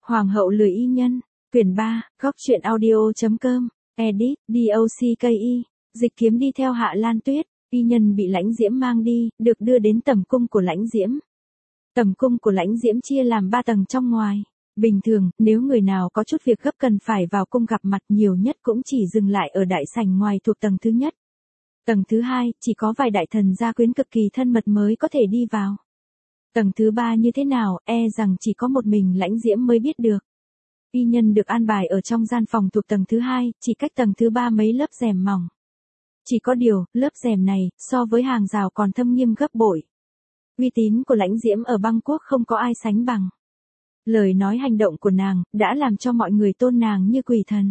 Hoàng hậu lười y nhân, quyển 3, góc truyện audio.com, edit, DOCKI, dịch kiếm đi theo Hạ Lan Tuyết, y nhân bị Lãnh Diễm mang đi, được đưa đến tẩm cung của Lãnh Diễm. Tẩm cung của Lãnh Diễm chia làm 3 tầng trong ngoài. Bình thường, nếu người nào có chút việc gấp cần phải vào cung gặp mặt nhiều nhất cũng chỉ dừng lại ở đại sảnh ngoài thuộc tầng thứ nhất. Tầng thứ 2, chỉ có vài đại thần gia quyến cực kỳ thân mật mới có thể đi vào. Tầng thứ 3 như thế nào, rằng chỉ có một mình Lãnh Diễm mới biết được. Y nhân được an bài ở trong gian phòng thuộc tầng thứ 2, chỉ cách tầng thứ 3 mấy lớp rèm mỏng. Chỉ có điều, lớp rèm này, so với hàng rào còn thâm nghiêm gấp bội. Uy tín của Lãnh Diễm ở Bangkok không có ai sánh bằng. Lời nói hành động của nàng, đã làm cho mọi người tôn nàng như quỷ thần.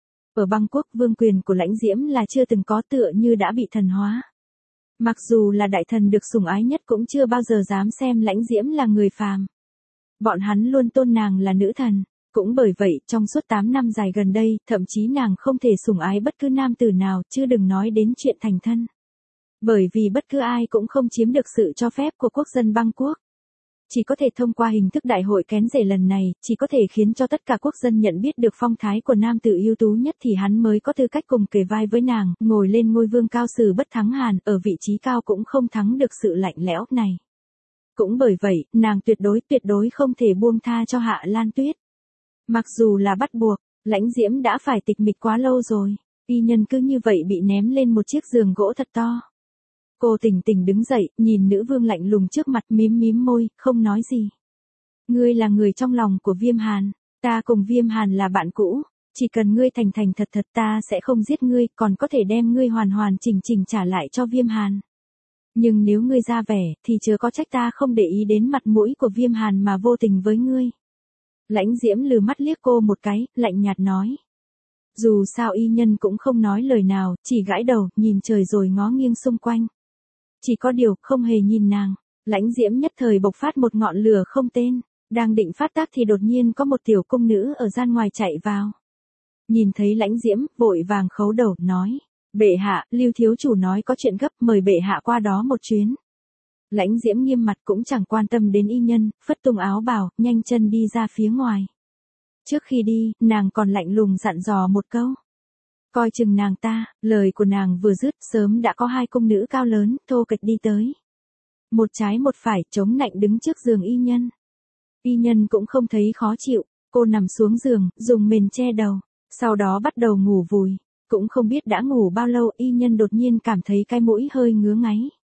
Ở Bangkok, vương quyền của Lãnh Diễm là chưa từng có, tựa như đã bị thần hóa. Mặc dù là đại thần được sủng ái nhất cũng chưa bao giờ dám xem Lãnh Diễm là người phàm. Bọn hắn luôn tôn nàng là nữ thần. Cũng bởi vậy, trong suốt 8 năm dài gần đây, thậm chí nàng không thể sủng ái bất cứ nam tử nào, chứ đừng nói đến chuyện thành thân. Bởi vì bất cứ ai cũng không chiếm được sự cho phép của quốc dân Bangkok. Chỉ có thể thông qua hình thức đại hội kén rể lần này, chỉ có thể khiến cho tất cả quốc dân nhận biết được phong thái của nam tử ưu tú nhất thì hắn mới có tư cách cùng kề vai với nàng, ngồi lên ngôi vương cao sử bất thắng hàn, ở vị trí cao cũng không thắng được sự lạnh lẽo này. Cũng bởi vậy, nàng tuyệt đối không thể buông tha cho Hạ Lan Tuyết. Mặc dù là bắt buộc, Lãnh Diễm đã phải tịch mịch quá lâu rồi, y nhân cứ như vậy bị ném lên một chiếc giường gỗ thật to. Cô tỉnh đứng dậy, nhìn nữ vương lạnh lùng trước mặt, mím môi, không nói gì. Ngươi là người trong lòng của Viêm Hàn, ta cùng Viêm Hàn là bạn cũ, chỉ cần ngươi thành thật ta sẽ không giết ngươi, còn có thể đem ngươi hoàn chỉnh trả lại cho Viêm Hàn. Nhưng nếu ngươi ra vẻ, thì chớ có trách ta không để ý đến mặt mũi của Viêm Hàn mà vô tình với ngươi. Lãnh Diễm lừ mắt liếc cô một cái, lạnh nhạt nói. Dù sao y nhân cũng không nói lời nào, chỉ gãi đầu, nhìn trời rồi ngó nghiêng xung quanh. Chỉ có điều, không hề nhìn nàng. Lãnh Diễm nhất thời bộc phát một ngọn lửa không tên. Đang định phát tác thì đột nhiên có một tiểu cung nữ ở gian ngoài chạy vào. Nhìn thấy Lãnh Diễm, vội vàng khấu đầu, nói. Bệ hạ, Lưu thiếu chủ nói có chuyện gấp, mời bệ hạ qua đó một chuyến. Lãnh Diễm nghiêm mặt cũng chẳng quan tâm đến y nhân, phất tung áo bào, nhanh chân đi ra phía ngoài. Trước khi đi, nàng còn lạnh lùng dặn dò một câu. Coi chừng nàng ta, lời của nàng vừa dứt, sớm đã có 2 cung nữ cao lớn, thô kệch đi tới. Một trái một phải, chống nạnh đứng trước giường y nhân. Y nhân cũng không thấy khó chịu, cô nằm xuống giường, dùng mền che đầu, sau đó bắt đầu ngủ vùi. Cũng không biết đã ngủ bao lâu, y nhân đột nhiên cảm thấy cái mũi hơi ngứa ngáy.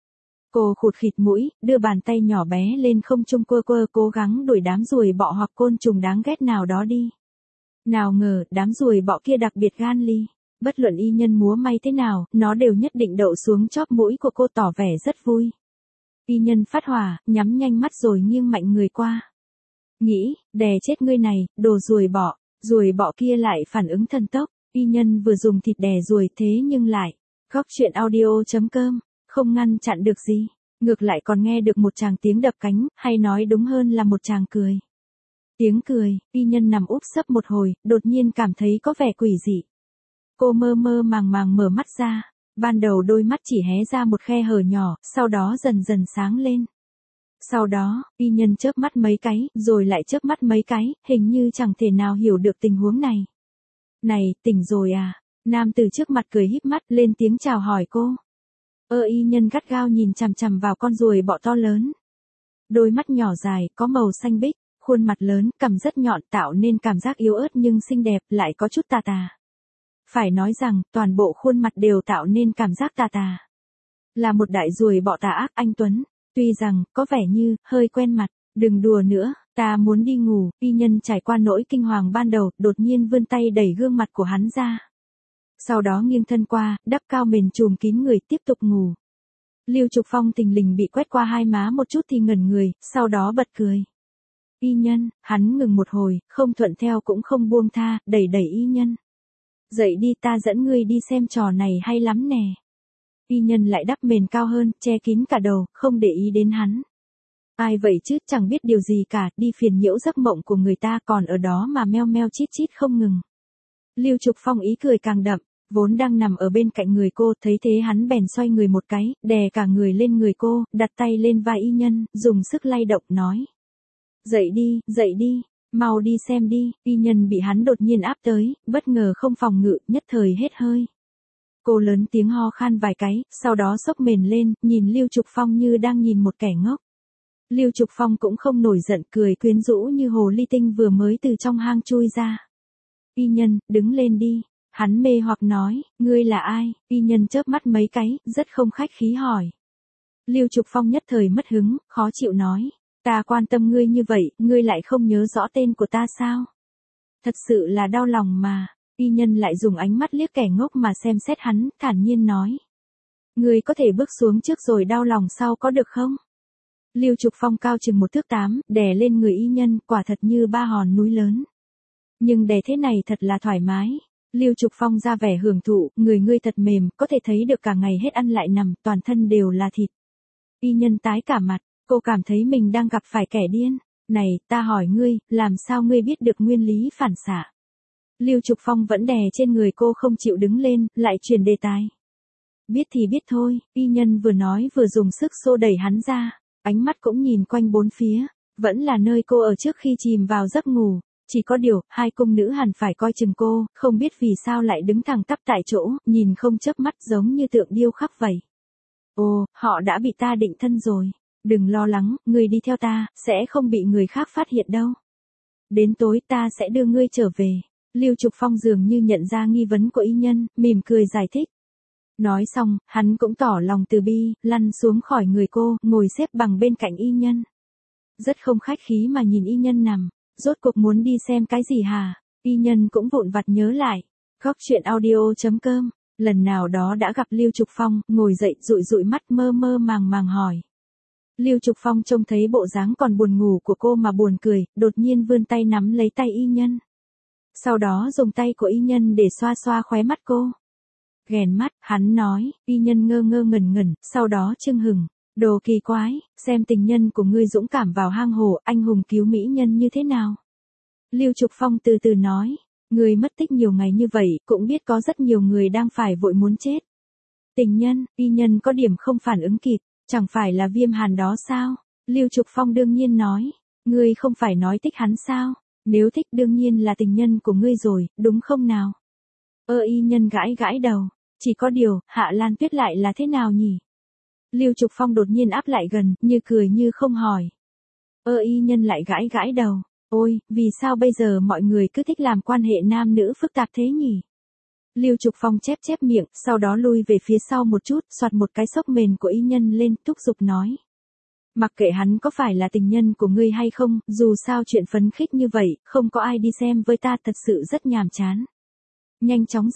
Cô khụt khịt mũi, đưa bàn tay nhỏ bé lên không trung quơ cố gắng đuổi đám ruồi bọ hoặc côn trùng đáng ghét nào đó đi. Nào ngờ, đám ruồi bọ kia đặc biệt gan ly. Bất luận y nhân múa may thế nào, nó đều nhất định đậu xuống chóp mũi của cô, tỏ vẻ rất vui. Y nhân phát hỏa, nhắm nhanh mắt rồi nghiêng mạnh người qua. Nghĩ, đè chết ngươi này, đồ ruồi bọ kia lại phản ứng thần tốc. Y nhân vừa dùng thịt đè ruồi thế nhưng lại, góc truyện audio.com, không ngăn chặn được gì. Ngược lại còn nghe được một tràng tiếng đập cánh, hay nói đúng hơn là một tràng cười. Tiếng cười, y nhân nằm úp sấp một hồi, đột nhiên cảm thấy có vẻ quỷ dị. Cô mơ màng mở mắt ra, ban đầu đôi mắt chỉ hé ra một khe hở nhỏ, sau đó dần sáng lên. Sau đó, y nhân chớp mắt mấy cái, rồi lại chớp mắt mấy cái, hình như chẳng thể nào hiểu được tình huống này. Này, tỉnh rồi à? Nam từ trước mặt cười híp mắt, lên tiếng chào hỏi cô. Y nhân gắt gao nhìn chằm vào con ruồi bọ to lớn. Đôi mắt nhỏ dài, có màu xanh bích, khuôn mặt lớn, cằm rất nhọn, tạo nên cảm giác yếu ớt nhưng xinh đẹp, lại có chút tà. Phải nói rằng, toàn bộ khuôn mặt đều tạo nên cảm giác tà. Là một đại ruồi bọ tà ác anh tuấn, tuy rằng, có vẻ như, hơi quen mặt. Đừng đùa nữa, ta muốn đi ngủ. Y nhân trải qua nỗi kinh hoàng ban đầu, đột nhiên vươn tay đẩy gương mặt của hắn ra. Sau đó nghiêng thân qua, đắp cao mền trùm kín người, tiếp tục ngủ. Lưu Trục Phong thình lình bị quét qua hai má một chút thì ngẩn người, sau đó bật cười. Y nhân, hắn ngừng một hồi, không thuận theo cũng không buông tha, đẩy y nhân. Dậy đi, ta dẫn ngươi đi xem trò này hay lắm nè. Y nhân lại đắp mền cao hơn, che kín cả đầu, không để ý đến hắn. Ai vậy chứ, chẳng biết điều gì cả, đi phiền nhiễu giấc mộng của người ta, còn ở đó mà meo chít không ngừng. Lưu Trục Phong ý cười càng đậm, vốn đang nằm ở bên cạnh người cô, thấy thế hắn bèn xoay người một cái, đè cả người lên người cô, đặt tay lên vai y nhân, dùng sức lay động, nói. Dậy đi. Mau đi xem đi, y nhân bị hắn đột nhiên áp tới, bất ngờ không phòng ngự, nhất thời hết hơi. Cô lớn tiếng ho khan vài cái, sau đó xốc mền lên, nhìn Lưu Trục Phong như đang nhìn một kẻ ngốc. Lưu Trục Phong cũng không nổi giận, cười quyến rũ như hồ ly tinh vừa mới từ trong hang chui ra. Y nhân, đứng lên đi. Hắn mê hoặc nói, ngươi là ai? Y nhân chớp mắt mấy cái, rất không khách khí hỏi. Lưu Trục Phong nhất thời mất hứng, khó chịu nói. Ta quan tâm ngươi như vậy, ngươi lại không nhớ rõ tên của ta sao? Thật sự là đau lòng mà. Y nhân lại dùng ánh mắt liếc kẻ ngốc mà xem xét hắn, thản nhiên nói. Ngươi có thể bước xuống trước rồi đau lòng sau có được không? Lưu Trục Phong cao chừng 1 thước 8, đè lên người y nhân, quả thật như 3 hòn núi lớn. Nhưng đè thế này thật là thoải mái. Lưu Trục Phong ra vẻ hưởng thụ, người ngươi thật mềm, có thể thấy được cả ngày hết ăn lại nằm, toàn thân đều là thịt. Y nhân tái cả mặt, cô cảm thấy mình đang gặp phải kẻ điên. Này, ta hỏi ngươi, làm sao ngươi biết được nguyên lý phản xạ? Lưu Trục Phong vẫn đè trên người cô không chịu đứng lên, lại chuyển đề tài. Biết thì biết thôi, y nhân vừa nói vừa dùng sức xô đẩy hắn ra, ánh mắt cũng nhìn quanh bốn phía, vẫn là nơi cô ở trước khi chìm vào giấc ngủ. Chỉ có điều, hai cung nữ hẳn phải coi chừng cô, không biết vì sao lại đứng thẳng tắp tại chỗ, nhìn không chớp mắt giống như tượng điêu khắc vậy. Ồ, họ đã bị ta định thân rồi. Đừng lo lắng, ngươi đi theo ta, sẽ không bị người khác phát hiện đâu. Đến tối ta sẽ đưa ngươi trở về. Lưu Trục Phong dường như nhận ra nghi vấn của y nhân, mỉm cười giải thích. Nói xong, hắn cũng tỏ lòng từ bi, lăn xuống khỏi người cô, ngồi xếp bằng bên cạnh y nhân. Rất không khách khí mà nhìn y nhân nằm. Rốt cuộc muốn đi xem cái gì hả? Y nhân cũng vụn vặt nhớ lại. Góc chuyện audio.com. Lần nào đó đã gặp Lưu Trục Phong, ngồi dậy dụi dụi mắt mơ mơ màng màng hỏi. Lưu Trục Phong trông thấy bộ dáng còn buồn ngủ của cô mà buồn cười, đột nhiên vươn tay nắm lấy tay y nhân. Sau đó dùng tay của y nhân để xoa xoa khóe mắt cô. Ghèn mắt, hắn nói, y nhân ngơ ngơ ngẩn ngẩn, sau đó chưng hừng. Đồ kỳ quái, xem tình nhân của ngươi dũng cảm vào hang hổ, anh hùng cứu mỹ nhân như thế nào? Lưu Trục Phong từ từ nói, ngươi mất tích nhiều ngày như vậy, cũng biết có rất nhiều người đang phải vội muốn chết. Tình nhân, y nhân có điểm không phản ứng kịp, chẳng phải là Viêm Hàn đó sao? Lưu Trục Phong đương nhiên nói, ngươi không phải nói thích hắn sao? Nếu thích đương nhiên là tình nhân của ngươi rồi, đúng không nào? Y nhân gãi gãi đầu, chỉ có điều, Hạ Lan Tuyết lại là thế nào nhỉ? Lưu Trục Phong đột nhiên áp lại gần, như cười như không hỏi. Y nhân lại gãi gãi đầu. Ôi, vì sao bây giờ mọi người cứ thích làm quan hệ nam nữ phức tạp thế nhỉ? Lưu Trục Phong chép chép miệng, sau đó lui về phía sau một chút, xoạt một cái xốc mền của y nhân lên, thúc giục nói. Mặc kệ hắn có phải là tình nhân của ngươi hay không, dù sao chuyện phấn khích như vậy, không có ai đi xem với ta thật sự rất nhàm chán. Nhanh chóng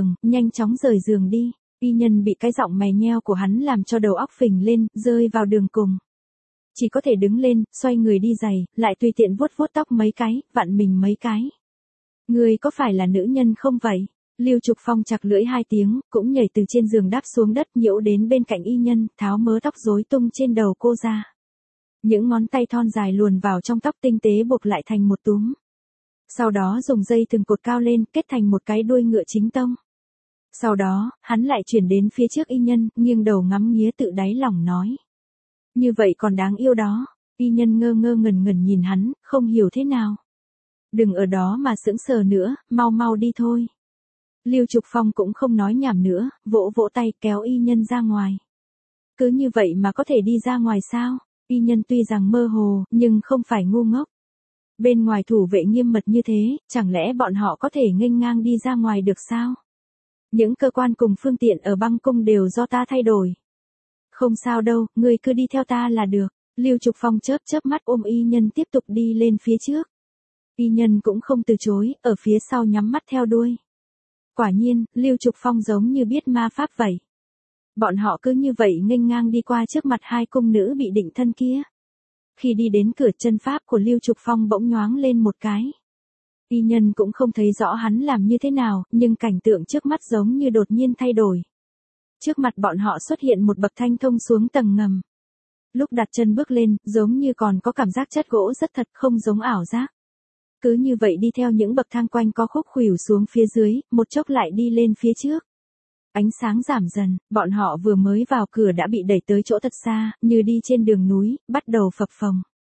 rời giường đi. Y nhân bị cái giọng mè nheo của hắn làm cho đầu óc phình lên, rơi vào đường cùng. Chỉ có thể đứng lên, xoay người đi giày, lại tùy tiện vuốt vuốt tóc mấy cái, vặn mình mấy cái. Ngươi có phải là nữ nhân không vậy? Lưu Trục Phong chặt lưỡi 2 tiếng, cũng nhảy từ trên giường đáp xuống đất, nhiễu đến bên cạnh y nhân, tháo mớ tóc rối tung trên đầu cô ra. Những ngón tay thon dài luồn vào trong tóc tinh tế buộc lại thành một túm. Sau đó dùng dây thừng cột cao lên, kết thành một cái đuôi ngựa chính tông. Sau đó, hắn lại chuyển đến phía trước y nhân, nghiêng đầu ngắm nghía tự đáy lòng nói. Như vậy còn đáng yêu đó. Y nhân ngơ ngơ ngẩn ngẩn nhìn hắn, không hiểu thế nào. Đừng ở đó mà sững sờ nữa, mau mau đi thôi. Lưu Trục Phong cũng không nói nhảm nữa, vỗ vỗ tay kéo y nhân ra ngoài. Cứ như vậy mà có thể đi ra ngoài sao? Y nhân tuy rằng mơ hồ, nhưng không phải ngu ngốc. Bên ngoài thủ vệ nghiêm mật như thế, chẳng lẽ bọn họ có thể nghênh ngang đi ra ngoài được sao? Những cơ quan cùng phương tiện ở băng cung đều do ta thay đổi. Không sao đâu, ngươi cứ đi theo ta là được. Lưu Trục Phong chớp chớp mắt ôm y nhân tiếp tục đi lên phía trước. Y nhân cũng không từ chối, ở phía sau nhắm mắt theo đuôi. Quả nhiên, Lưu Trục Phong giống như biết ma pháp vậy. Bọn họ cứ như vậy nghênh ngang đi qua trước mặt 2 cung nữ bị định thân kia. Khi đi đến cửa, chân pháp của Lưu Trục Phong bỗng nhoáng lên một cái. Y nhân cũng không thấy rõ hắn làm như thế nào, nhưng cảnh tượng trước mắt giống như đột nhiên thay đổi. Trước mặt bọn họ xuất hiện một bậc thanh thông xuống tầng ngầm. Lúc đặt chân bước lên, giống như còn có cảm giác chất gỗ rất thật, không giống ảo giác. Cứ như vậy đi theo những bậc thang quanh có khúc khuỷu xuống phía dưới, một chốc lại đi lên phía trước. Ánh sáng giảm dần, bọn họ vừa mới vào cửa đã bị đẩy tới chỗ thật xa, như đi trên đường núi, bắt đầu phập phồng.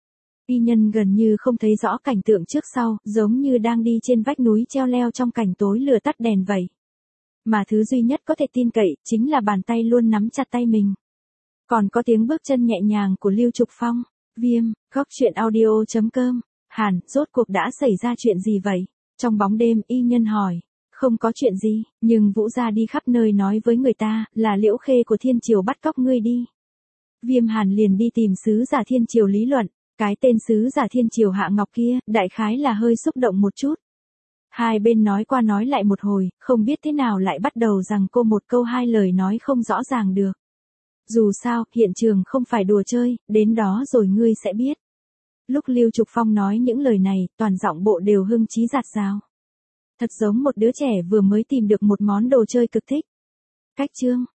Y Nhân gần như không thấy rõ cảnh tượng trước sau, giống như đang đi trên vách núi treo leo trong cảnh tối lửa tắt đèn vậy. Mà thứ duy nhất có thể tin cậy, chính là bàn tay luôn nắm chặt tay mình. Còn có tiếng bước chân nhẹ nhàng của Lưu Trục Phong. Viêm, góc chuyện audio.com. Hàn, rốt cuộc đã xảy ra chuyện gì vậy? Trong bóng đêm, Y Nhân hỏi. Không có chuyện gì, nhưng Vũ gia đi khắp nơi nói với người ta, là Liễu Khê của Thiên Triều bắt cóc ngươi đi. Viêm Hàn liền đi tìm sứ giả Thiên Triều lý luận, cái tên sứ giả Thiên Triều Hạ Ngọc kia, đại khái là hơi xúc động một chút. Hai bên nói qua nói lại một hồi, không biết thế nào lại bắt đầu rằng cô một câu hai lời nói không rõ ràng được. Dù sao, hiện trường không phải đùa chơi, đến đó rồi ngươi sẽ biết. Lúc Lưu Trục Phong nói những lời này, toàn giọng bộ đều hưng trí dạt dào. Thật giống một đứa trẻ vừa mới tìm được một món đồ chơi cực thích. Cách chương